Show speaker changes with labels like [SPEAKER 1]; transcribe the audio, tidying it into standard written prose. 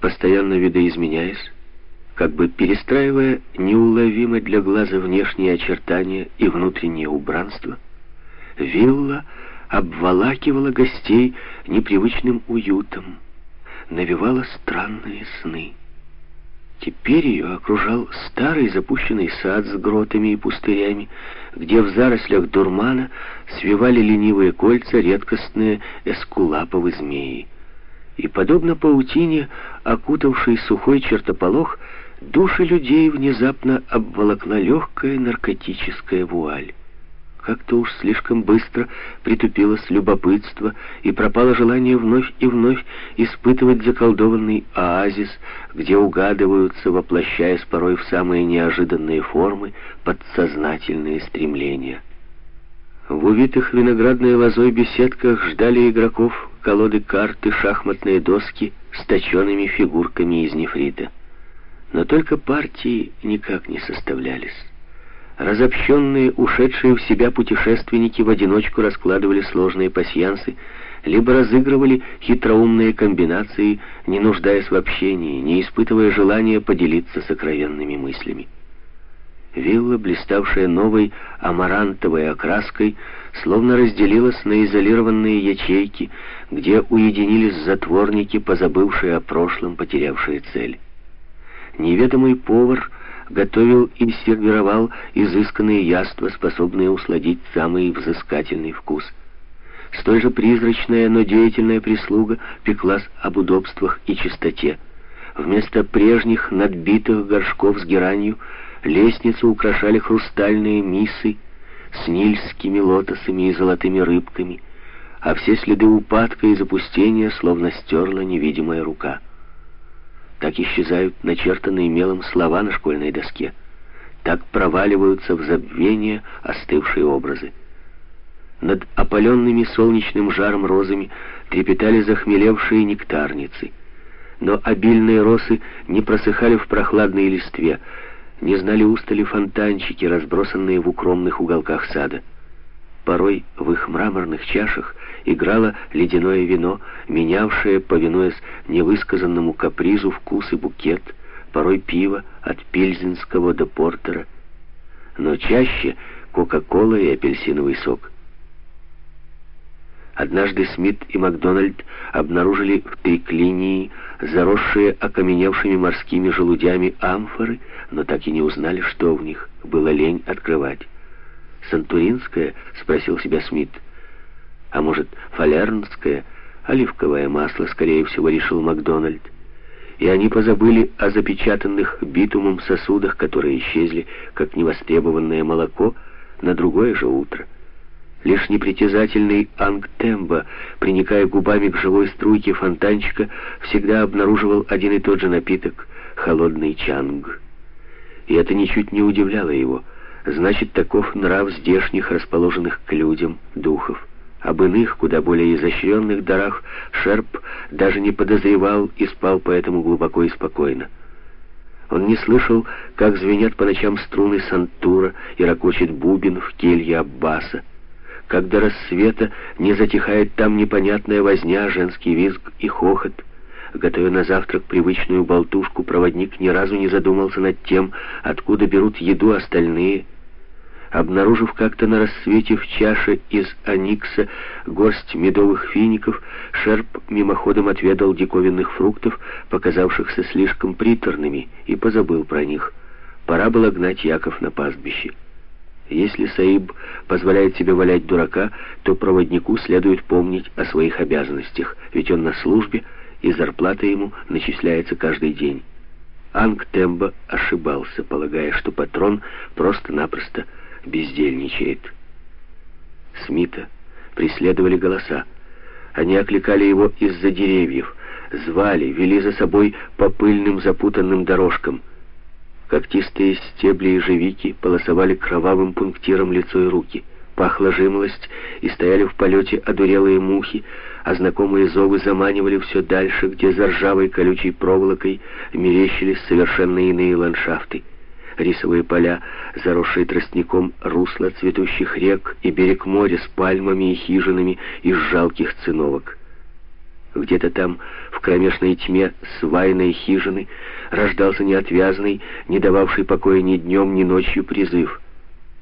[SPEAKER 1] постоянно видоизменяясь, как бы перестраивая неуловимо для глаза внешние очертания и внутреннее убранство, вилла обволакивала гостей непривычным уютом, навевала странные сны. Теперь ее окружал старый запущенный сад с гротами и пустырями, где в зарослях дурмана свивали ленивые кольца редкостные эскулаповы змеи. И, подобно паутине, окутавшей сухой чертополох, души людей внезапно обволокла легкая наркотическая вуаль. Как-то уж слишком быстро притупилось любопытство и пропало желание вновь и вновь испытывать заколдованный оазис, где угадываются, воплощаясь порой в самые неожиданные формы, подсознательные стремления. В увитых виноградной лозой беседках ждали игроков колоды карт и шахматные доски с точеными фигурками из нефрита. Но только партии никак не составлялись. Разобщенные, ушедшие в себя путешественники в одиночку раскладывали сложные пасьянсы, либо разыгрывали хитроумные комбинации, не нуждаясь в общении, не испытывая желания поделиться сокровенными мыслями. Вилла, блиставшая новой амарантовой окраской, словно разделилась на изолированные ячейки, где уединились затворники, позабывшие о прошлом, потерявшие цель. Неведомый повар готовил и сервировал изысканные яства, способные усладить самый взыскательный вкус. Столь же призрачная, но деятельная прислуга пеклась об удобствах и чистоте. Вместо прежних надбитых горшков с геранью лестницу украшали хрустальные миссы с нильскими лотосами и золотыми рыбками, а все следы упадка и запустения словно стерла невидимая рука. Так исчезают начертанные мелом слова на школьной доске. Так проваливаются в забвение остывшие образы. Над опаленными солнечным жаром розами трепетали захмелевшие нектарницы. Но обильные росы не просыхали в прохладной листве, не знали устали фонтанчики, разбросанные в укромных уголках сада. Порой в их мраморных чашах играло ледяное вино, менявшее, повинуясь невысказанному капризу, вкус и букет, порой пиво от пильзенского до портера, но чаще кока-кола и апельсиновый сок. Однажды Смит и Макдональд обнаружили в триклинии заросшие окаменевшими морскими желудями амфоры, но так и не узнали, что в них, было лень открывать. «Сантуринское?» — спросил себя Смит. «А может, фалернское?» «Оливковое масло», — скорее всего, решил Макдональд. И они позабыли о запечатанных битумом сосудах, которые исчезли, как невостребованное молоко, на другое же утро. Лишь непритязательный Ангтембо, приникая губами к живой струйке фонтанчика, всегда обнаруживал один и тот же напиток — холодный чанг. И это ничуть не удивляло его. Значит, таков нрав здешних, расположенных к людям, духов. Об иных, куда более изощренных дарах Шерп даже не подозревал и спал поэтому глубоко и спокойно. Он не слышал, как звенят по ночам струны сантура и ракочет бубен в келье Аббаса, как до рассвета не затихает там непонятная возня, женский визг и хохот. Готовя на завтрак привычную болтушку, проводник ни разу не задумался над тем, откуда берут еду остальные. Обнаружив как-то на рассвете в чаше из оникса горсть медовых фиников, Шерп мимоходом отведал диковинных фруктов, показавшихся слишком приторными, и позабыл про них. Пора было гнать Яков на пастбище. Если Саиб позволяет себе валять дурака, то проводнику следует помнить о своих обязанностях, ведь он на службе, и зарплата ему начисляется каждый день. Ангтембо ошибался, полагая, что патрон просто-напросто бездельничает. Смита преследовали голоса. Они окликали его из-за деревьев, звали, вели за собой по пыльным запутанным дорожкам. Когтистые стебли ежевики полосовали кровавым пунктиром лицо и руки. Пахла жимолость, и стояли в полете одурелые мухи, а знакомые зовы заманивали все дальше, где за ржавой колючей проволокой мерещились совершенно иные ландшафты. Рисовые поля, заросшие тростником русла цветущих рек, и берег моря с пальмами и хижинами из жалких циновок. Где-то там, в кромешной тьме свайной хижины, рождался неотвязный, не дававший покоя ни днем, ни ночью призыв.